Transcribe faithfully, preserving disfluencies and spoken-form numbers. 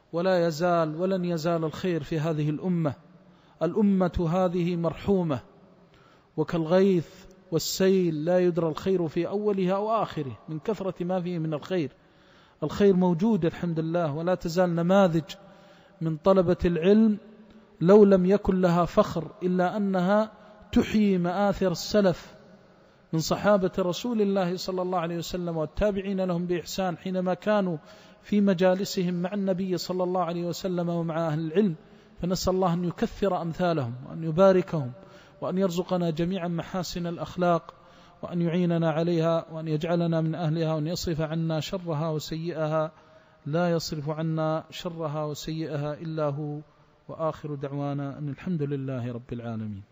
ولا يزال ولن يزال الخير في هذه الأمة. الأمة هذه مرحومة، وكالغيث والسيل لا يدرى الخير في أولها أو آخره من كثرة ما فيه من الخير. الخير موجود الحمد لله، ولا تزال نماذج من طلبة العلم لو لم يكن لها فخر إلا أنها تحيي مآثر السلف من صحابة رسول الله صلى الله عليه وسلم والتابعين لهم بإحسان حينما كانوا في مجالسهم مع النبي صلى الله عليه وسلم ومع أهل العلم. فنسأل الله أن يكثر أمثالهم وأن يباركهم وأن يرزقنا جميعا محاسن الأخلاق وأن يعيننا عليها وأن يجعلنا من أهلها وأن يصرف عنا شرها وسيئها، لا يصرف عنا شرها وسيئها إلا هو. وآخر دعوانا أن الحمد لله رب العالمين.